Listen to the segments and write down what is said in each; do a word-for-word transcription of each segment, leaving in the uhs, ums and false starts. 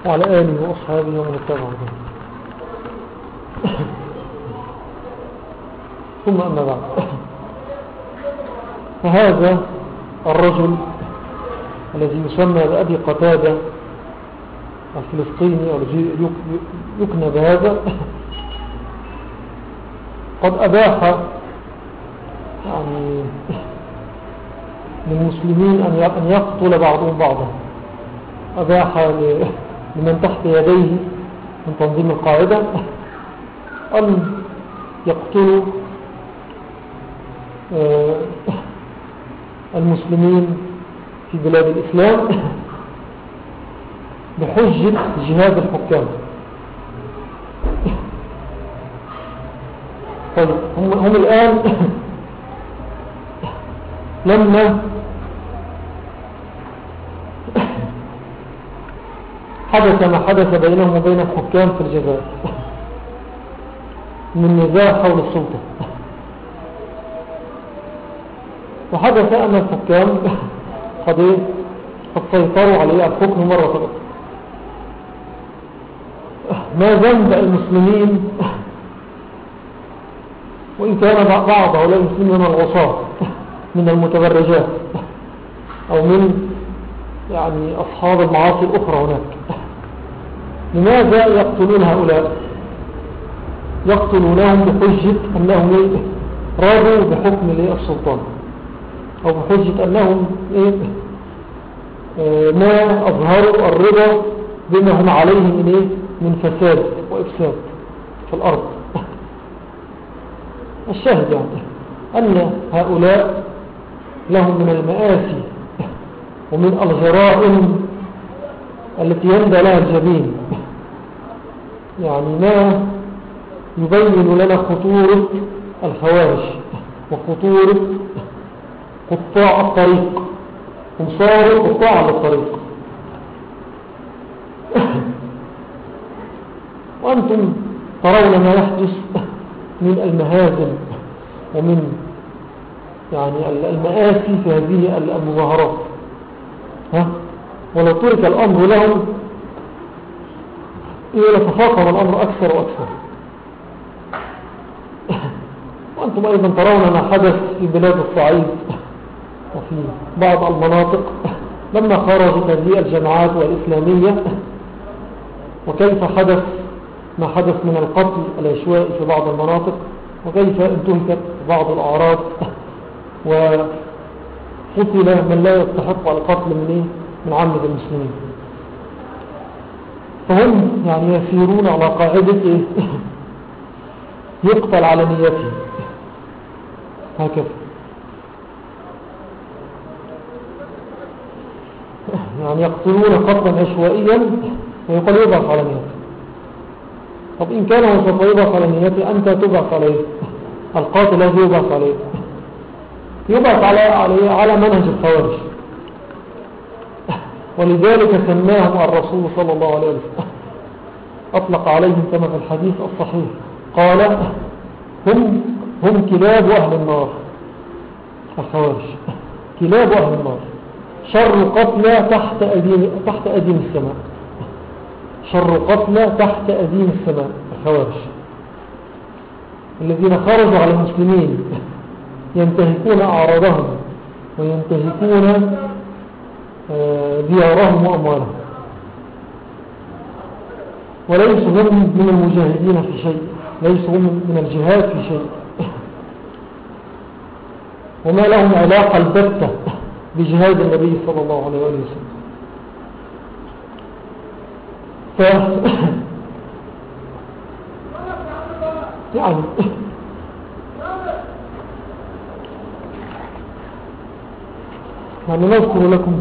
وعلى آله وأصحابه ومن اتبعهم. ثم أما بعد، فهذا الرجل الذي يسمى بأبي قتادة الفلسطيني الذي يكنى بهذا قد أباح يعني للمسلمين أن يقتل بعضهم بعضا. أباح لمن تحت يديه من تنظيم القاعدة أن يقتلوا المسلمين في بلاد الإسلام بحجة جهاد الحكام. طيب هم, هم الآن لما حدث ما حدث بينهم وبين الحكام في الجزائر من نزاع حول السلطة، وحدث أن الحكام قد قد سيطروا على الحكم مرة أخرى. ما ذنب المسلمين وإن كان بعض هؤلاء المسلمين من العصاة من المتبرجات أو من يعني أصحاب المعاصي الأخرى هناك، لماذا يقتلون هؤلاء؟ يقتلونهم بحجة أنهم راضوا بحكم السلطان، أو بحجة أنهم ما أظهروا الرضا بما هم عليه من, من فساد وإفساد في الأرض. الشاهد يعني أن هؤلاء لهم من المآسي ومن الجرائم التي يندى لها الجبين يعني ما يبين لنا خطورة الخوارج وخطورة قطاع الطريق. هم صاروا قطاع للطريق، وأنتم ترون ما يحدث من المهازل ومن يعني المآسي في هذه المظاهرات. ها؟ ولو ترك الأمر لهم لتفاقم الأمر أكثر وأكثر. وأنتم أيضا ترون ما حدث في بلاد الصعيد وفي بعض المناطق لما خرجت هذه الجماعات الإسلامية، وكيف حدث ما حدث من القتل العشوائي في بعض المناطق، وكيف انتهكت بعض الأعراض وقتل من لا يستحق القتل من من عامة المسلمين. فهم يعني يسيرون على قاعدة يقتل على نيته هكذا، يعني يقتلون قتلا عشوائيا ويقول يبعث على نيته. طب إن كان هو سوف يبعث على نيته، أنت تبعث عليه. القاتل الذي يبعث عليه يبعث على, عليه على منهج الخوارج، ولذلك سماهم الرسول صلى الله عليه وسلم، أطلق عليهم كما في الحديث الصحيح قال هم, هم كلاب أهل النار. الخوارج كلاب أهل النار، شر قتلى تحت أدين, تحت أدين السماء. شر قتلى تحت أدين السماء الخوارج الذين خرجوا على المسلمين ينتهكون أعراضهم وينتهكون ديارهم وأموالهم، وليسوا هم من المجاهدين في شيء، ليسوا هم من الجهاد في شيء، وما لهم علاقة البتة بجهاد النبي صلى الله عليه وسلم. ف يعني يعني نذكر لكم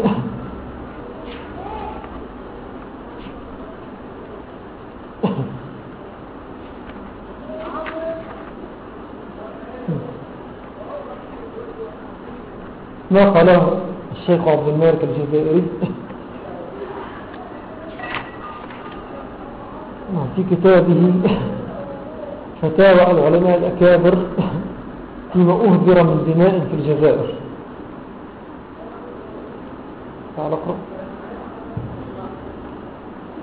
ما قاله الشيخ عبد المالك الجزائري في كتابه فتاوى العلماء الأكابر فيما أهدر من دماء في الجزائر. تعال اقرأ.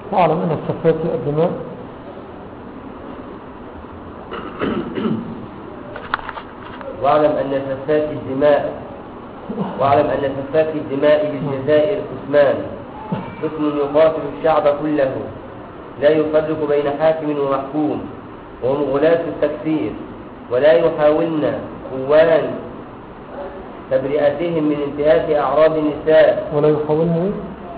واعلم أن السفاك الدماء واعلم أن سفاك الدماء واعلم أن سفاك الدماء بالجزائر قسمان، قسم يقاتل الشعب كله لا يفرق بين حاكم ومحكوم، وهم غلاة التكفير، ولا يحاولن خوان تبرئتهم من انتهاك أعراض النساء. ولا يحاولن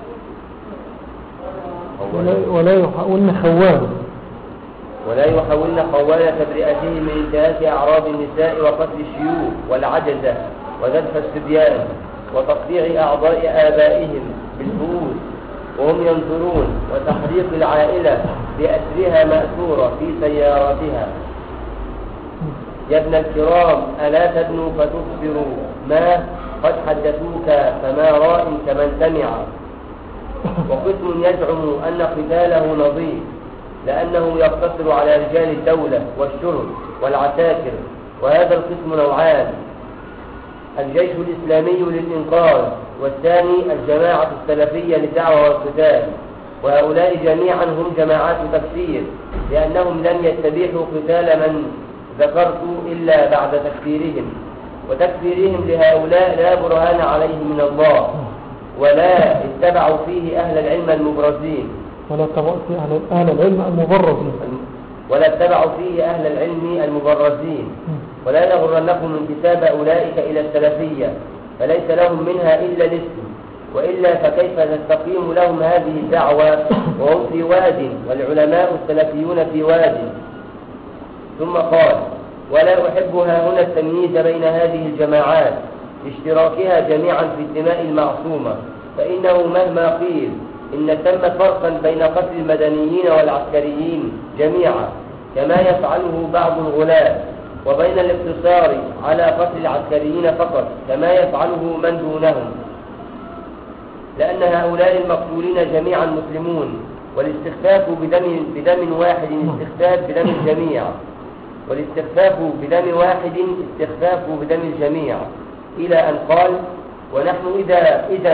ولا يحاولن خوان ولا يحاولن خوان تبرئتهم من انتهاك أعراض النساء وقتل الشيوخ والعجزة وذبح الصبيان وتقطيع أعضاء آبائهم بالفؤوس وهم ينظرون، وتحريق العائلة بأسرها مأسورة في سياراتها. يا ابن الكرام ألا تدنوا فتخبروا ما قد حدثوك فما راء كمن سمع. وقسم يزعم أن قتاله نظيف لأنه يقتصر على رجال الدولة والشرط والعساكر، وهذا القسم نوعان: الجيش الإسلامي للإنقاذ، والثاني الجماعة السلفية للدعوة والقتال. وهؤلاء جميعا هم جماعات تكفير، لأنهم لم يستبيحوا قتال من ذكرت إلا بعد تكفيرهم، وتكفيرهم لهؤلاء لا برهان عليه من الله، ولا اتبعوا فيه أهل العلم المبرزين ولا اتبعوا فيه أهل العلم المبرزين ولا اتبعوا فيه أهل العلم المبرزين ولا يغرنكم انتساب أولئك إلى السلفية، فليس لهم منها إلا الاسم، وإلا فكيف تستقيم لهم هذه الدعوة وهم في واد والعلماء السلفيون في واد. ثم قال: ولا أحبها هنا التمييز بين هذه الجماعات لاشتراكها جميعا في الدماء المعصومة، فإنه مهما قيل إن ثم فرقا بين قتل المدنيين والعسكريين جميعا كما يفعله بعض الغلاة، وبين الاقتصار على قتل العسكريين فقط كما يفعله من دونهم، لأن هؤلاء المقتولين جميعا مسلمون، والاستخفاف بدم, بدم واحد استخفاف بدم الجميع والاستخفاف بدم واحد استخفاف بدم الجميع، إلى أن قال: ونحن إذا إذن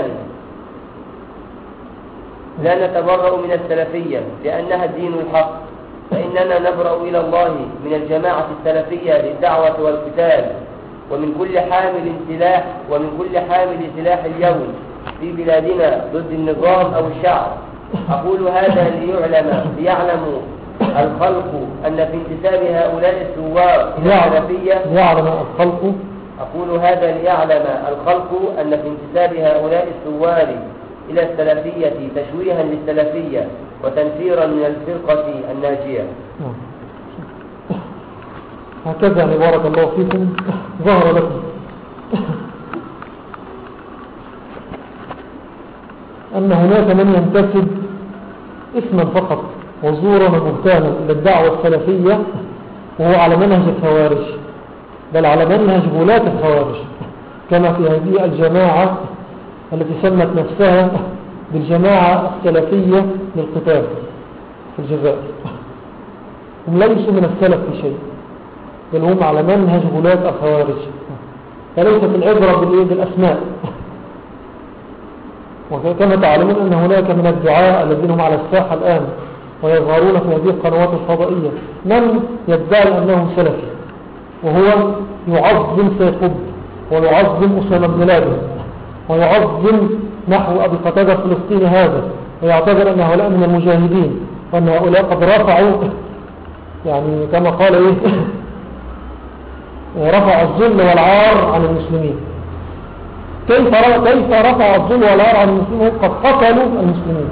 لا نتبرأ من السلفية لأنها الدين الحق، فإننا نبرأ إلى الله من الجماعة السلفية للدعوة والقتال، ومن كل حامل سلاح ومن كل حامل سلاح اليوم في بلادنا ضد النظام أو الشعب. أقول هذا ليعلم ليعلم الخلق أن في انتساب هؤلاء الثوار إلى السلفية ليعلم الخلق أقول هذا ليعلم الخلق أن في انتساب هؤلاء الثوار إلى السلفية تشويها للسلفية وتنفيرا من الفرقة الناجية. هكذا يعني بارك الله فيكم ظهر لكم أن هناك من ينتسب اسما فقط وزورا وبهتانا إلى الدعوة السلفية وهو على منهج الخوارج، بل على منهج غلاة الخوارج، كما في هذه الجماعة التي سمت نفسها بالجماعة السلفية للقتال في الجزائر. هم ليسوا من السلف في شيء، بل هم على منهج غلاة الخوارج، فليست العبرة بالأسماء. وكما تعلمون أن هناك من الدعاء الذين هم على الساحة الآن ويظهرون في هذه القنوات الفضائية من يدعي أنه سلفي، وهو يعظم سيد قطب ويعظم أسامة بن لادن ويعظم نحو أبي قتادة الفلسطيني هذا، ويعتبر أن هؤلاء من المجاهدين، وأن هؤلاء قد رفعوا يعني كما قال إيه رفع الظل والعار عن المسلمين. كيف كيف رفع الظل والعار عن المسلمين قد قتلوا المسلمين؟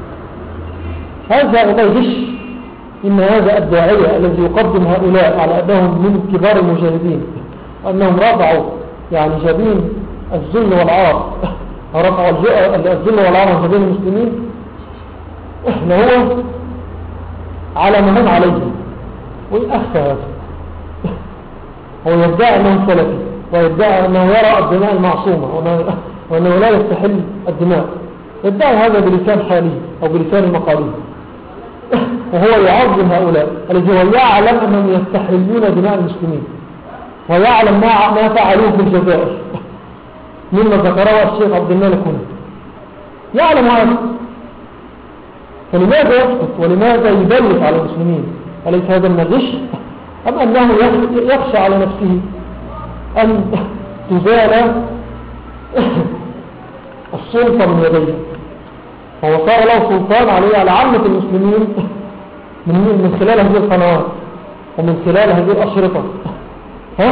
هذا والله غش. إن هذا الداعية الذي يقدم هؤلاء على أنهم من كبار المجاهدين وأنهم رفعوا يعني جبين الذل والعار رفعوا الذل والعار عن جبين المسلمين، لهو على ما هم عليه. وإن أخفى هذا هو يدعي أنه سلفي ويدعي أنه يرى الدماء المعصومة وأنه لا يستحل الدماء، يدعي هذا بلسان حاله أو بلسان مقاله، وهو يعظم هؤلاء الذي هو يعلم أنهم يستحلون دماء المسلمين، ويعلم ما فعلوه في الجزائر مما ذكره الشيخ عبد الملك هنا، يعلم هذا. فلماذا يسكت ولماذا يدلس على المسلمين؟ أليس هذا من الغش؟ أم أنه يخشى على نفسه أن تزال السلطة من يديه، فهو صار له سلطان عليه على عامة المسلمين من خلال هذه القنوات ومن خلال هذه الأشرطة. ها؟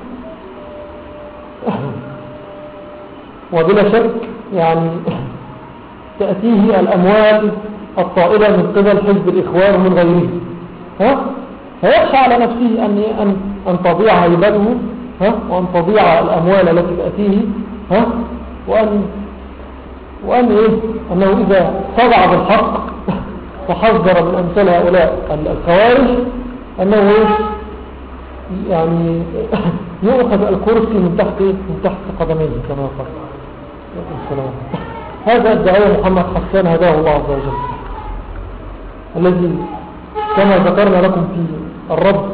وبلا شك يعني تأتيه الأموال الطائلة من قبل حزب الإخوان ومن غيره، ها؟ فيخشى على نفسه أن أن أن تضيع هيبته، ها؟ وأن تضيع الأموال التي تأتيه، ها؟ وأن وأن إيه؟ أنه إذا صدع بالحق وحذر من أمثال هؤلاء الخوارج أنه إيه؟ يعني يؤخذ الكرسي من تحت من تحت قدميه كما قال السلام. هذا الداعية محمد حسان هداه الله عز وجل، الذي كما ذكرنا لكم في الرب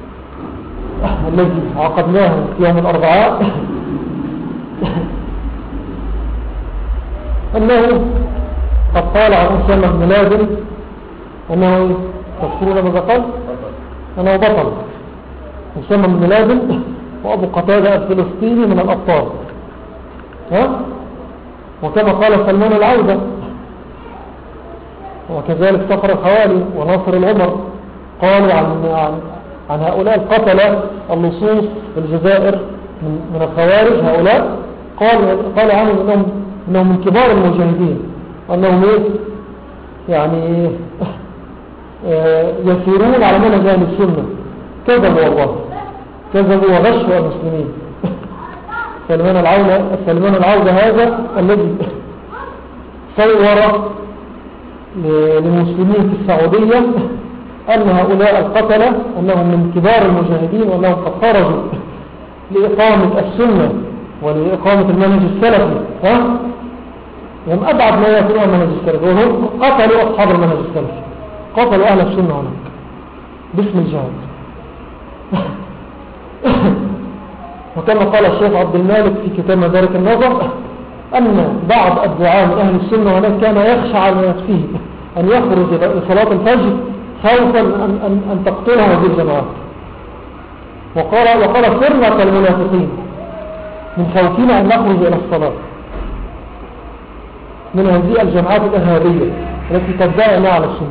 الذي عقدناه في يوم الأربعاء أنه قد قال عن أسامة بن لادن أنه تذكرون ماذا قال؟ أنه بطل أسامة بن لادن وأبو قتادة الفلسطيني من الأبطال، ها؟ وكما قال سلمان العودة، وكذلك صقر الخوالي وناصر العمر قالوا عن, عن, عن هؤلاء القتلة اللصوص في الجزائر من, من الخوارج. هؤلاء قال, قال عنهم إنهم, إنهم من كبار المجاهدين، أنهم يعني يسيرون على منهج أهل السنة. كذبوا والله، كذبوا وغشوا المسلمين. سلمان العودة, سلمان العودة هذا الذي صور للمسلمين في السعودية أن هؤلاء القتلة أنهم من كبار المجاهدين وأنهم قد خرجوا لإقامة السنة ولإقامة المنهج السلفي، ها؟ هم أبعد ما يكون المنهج السلفي، وهم قتلوا أصحاب المنهج السلفي، قتلوا أهل السنة هناك باسم الجهاد. وكما قال الشيخ عبد المالك في كتاب مدارك النظر أن بعض الدعاة من أهل السنة هناك كان يخشى على نفسه أن يخرج لصلاة الفجر خوفا أن, أن, أن تقتله هذه الجماعات، وقال, وقال صرنا كالمنافقين من خوفنا أن نخرج إلى الصلاة من هذه الجماعات الإرهابية التي تدعي على السنة.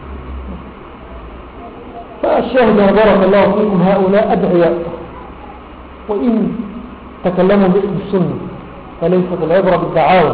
فالشاهد بارك الله فيكم هؤلاء أدعياء، وإن تكلموا باسم السنة فليست العبرة بالدعاوى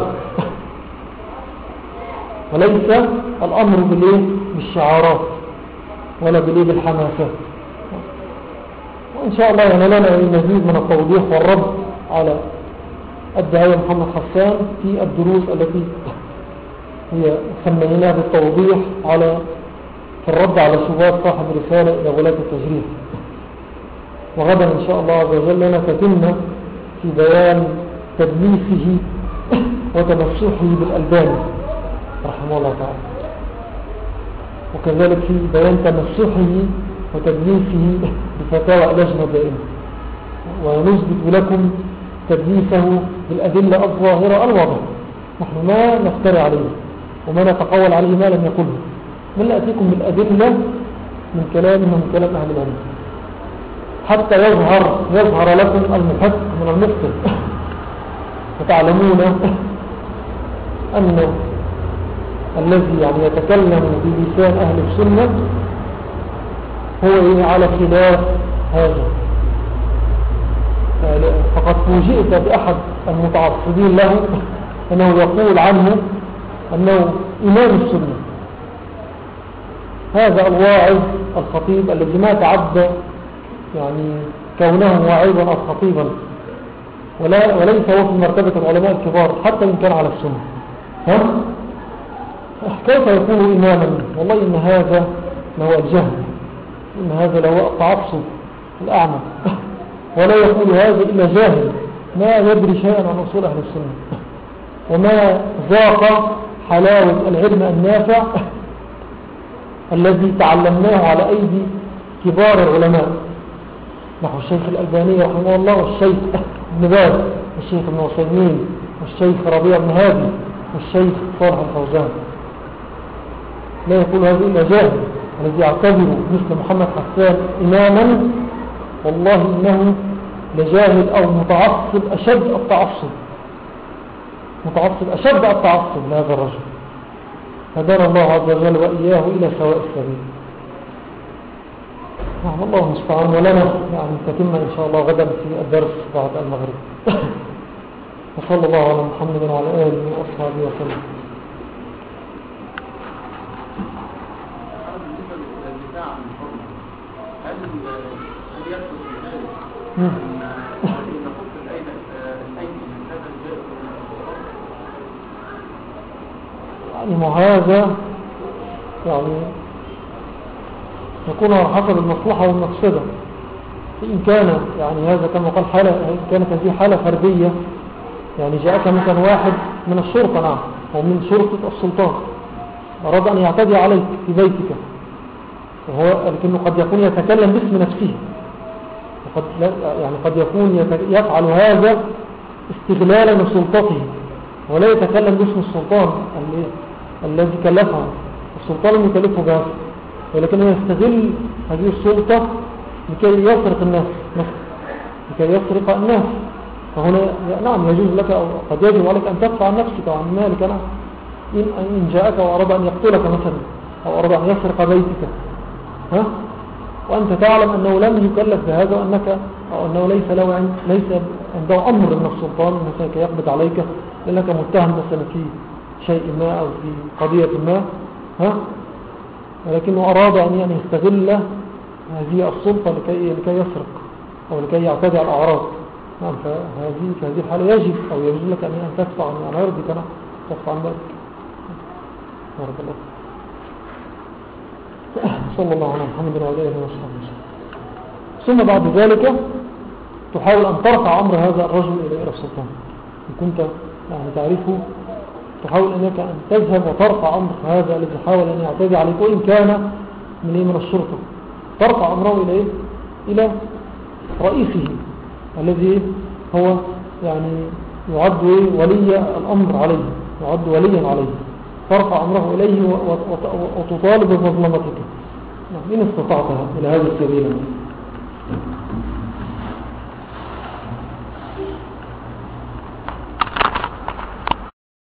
وليس الأمر بالإيه بالشعارات ولا بالإيه بالحماسات. وإن شاء الله ينالنا المزيد من التوضيح والرد على الداعية محمد حسان في الدروس التي هي سميناها بالتوضيح على في الرد على شبهات صاحب رسالة إلى ولاة التجريح. وغدا إن شاء الله عز وجل لنا تتمة في بيان تدليسه وتمسحه بالألباني رحمه الله تعالى، وكذلك في بيان تمسحه وتدليسه بفتاوى لجنة دائمة، ونثبت لكم تدليسه بالأدلة الظاهرة الواضحة. نحن ما نفتري عليه وما نتقول عليه ما لم يقله، بل نأتيكم بالأدلة من كلامه ومن كلام أهل العلم حتى يظهر يظهر لكم المحق من المبطل، فتعلمون أن الذي يعني يتكلم بلسان أهل السنة هو على خلاف هذا. فقد فوجئت بأحد المتعصبين له أنه يقول عنه أنه إمام السنة. هذا الواعظ الخطيب الذي ما تعدى يعني كونه واعظا أو خطيبا، ولا وليس هو في مرتبة العلماء الكبار حتى إن كان على السنة. ها؟ كيف يكون إماما؟ والله إن هذا ما هو الجهل، إن هذا له التعصب الأعمى، ولا يقول هذا إلا جاهل ما يدري شيئا عن أصول أهل السنة وما ذاق حلاوة العلم النافع الذي تعلمناه على أيدي كبار العلماء نحو الشيخ الألباني رحمه الله والشيخ ابن باز والشيخ ابن عثيمين والشيخ ربيع بن هادي والشيخ صالح الفوزان. لا يقول هذا إلا جاهل الذي يعتبر مثل محمد حسان إماما والله إنه لجاهل أو متعصب أشد التعصب متعصب أشد التعصب لهذا الرجل. هدانا الله عز وجل وإياه إلى سواء السبيل. نعم الله المستعان. ولنا يعني تتم إن شاء الله غدا في الدرس بعد المغرب. وصلى الله على محمد وعلى آله وأصحابه وسلم. يعني ما هذا يعني يكون على حسب المصلحة والمفسدة. فإن كان يعني هذا كما قال حالة كانت هذه حالة فردية يعني جاءك مثلا واحد من الشرطة نعم أو من شرطة السلطان أراد أن يعتدي عليك في بيتك وهو لكنه قد يكون يتكلم باسم نفسه وقد يعني قد يكون يفعل هذا استغلالا لسلطته ولا يتكلم باسم السلطان الذي كلفه السلطان المكلفه بهذا ولكنه يستغل هذه السلطة لكي يسرق الناس لكي يسرق الناس. فهنا نعم يجوز لك أو قد يجب عليك أن تدفع عن نفسك وعن مالك. نعم إن جاءك وأراد أن يقتلك مثلا أو أراد أن يسرق بيتك ها وأنت تعلم أنه لم يكلف بهذا وأنك أو أنه ليس له ليس عنده أمر من السلطان مثلا كي يقبض عليك لأنك متهم مثلا في شيء ما أو في قضية ما ها ولكنه أراد أن يستغل هذه السلطة لكي, لكي يسرق أو لكي يعتدي على الأعراض. نعم فهذه في هذه الحالة يجب أو يجوز لك أن تدفع عن عرضك أنا تدفع عن ذلك. بارك الله. صلى الله على محمد وعلى آله وصحبه وسلم. ثم بعد ذلك تحاول أن ترفع أمر هذا الرجل إلى إلى السلطان إن كنت يعني تعرفه تحاول أنك أن تذهب وترفع أمر هذا الذي حاول أن يعتدي عليك وإن كان من إيه من الشرطة ترفع أمره إلى إيه إلى رئيسه الذي هو يعني يعد ولي الأمر عليه يعد وليا عليه ترفع أمره إليه وتطالب بمظلمتك إن استطعتها إلى هذا السبيل.